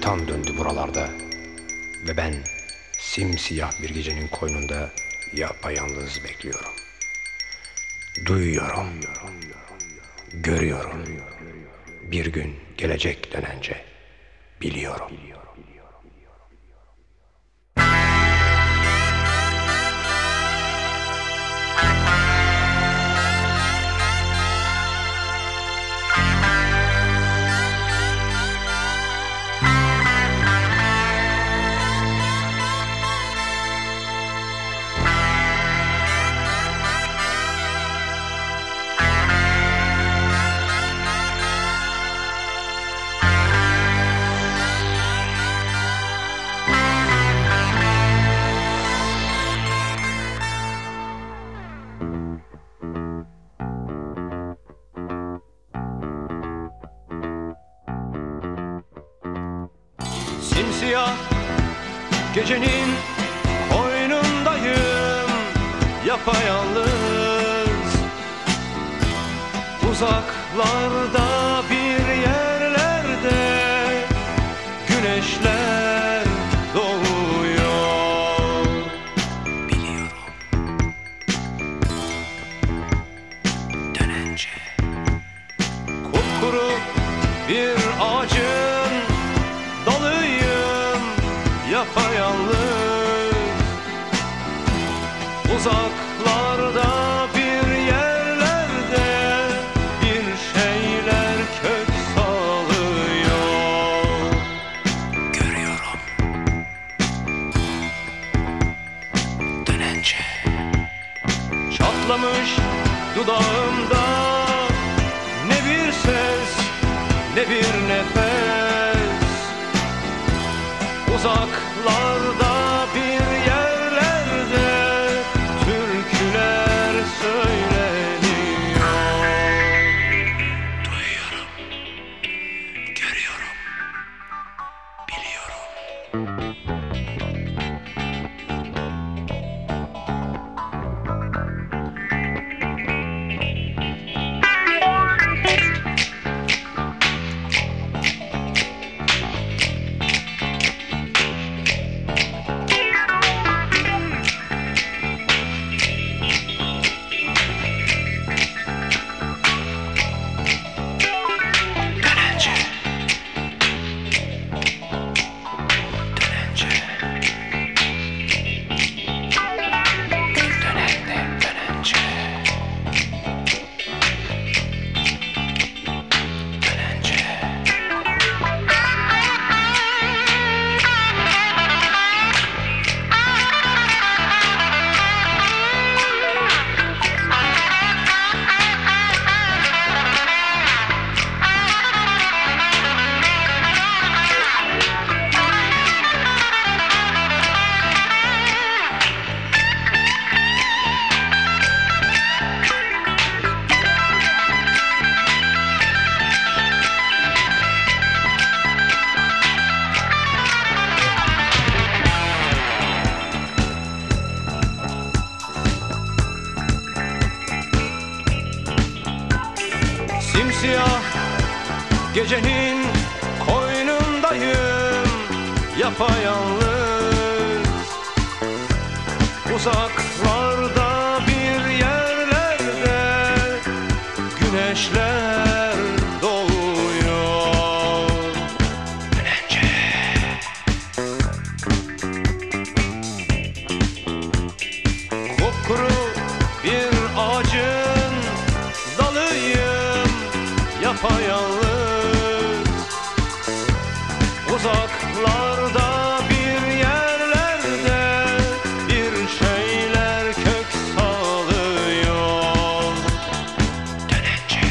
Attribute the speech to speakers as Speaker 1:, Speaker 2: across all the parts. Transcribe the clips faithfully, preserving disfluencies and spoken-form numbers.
Speaker 1: şeytan döndü buralarda ve ben simsiyah bir gecenin koynunda yapayalnız bekliyorum. Duyuyorum, görüyorum. Bir gün gelecek dönence biliyorum. Simsiyah gecenin koynundayım, yapayalnız. Uzaklarda bir yerlerde güneşler doğuyor. Biliyorum, dönence kupkuru bir ağacın dalıyım, yapayalnız. Uzaklarda bir yerlerde bir şeyler kök salıyor. Görüyorum, dönence çatlamış dudağımda ne bir ses ne bir nefes. Uzaklarda bir yerlerde türküler söyleniyor. Duyuyorum, görüyorum, biliyorum. Simsiyah gecenin koynundayım, yapayalnız. Uzaklarda bir yerlerde güneşler doğuyor. Dönence kupkuru bir ağacın dalıyım, yapayalnız. Uzaklarda bir yerlerde bir şeyler kök salıyor. Dönence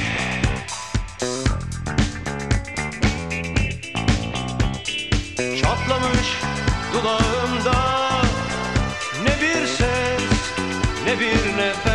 Speaker 1: çatlamış dudağımda ne bir ses ne bir nefes.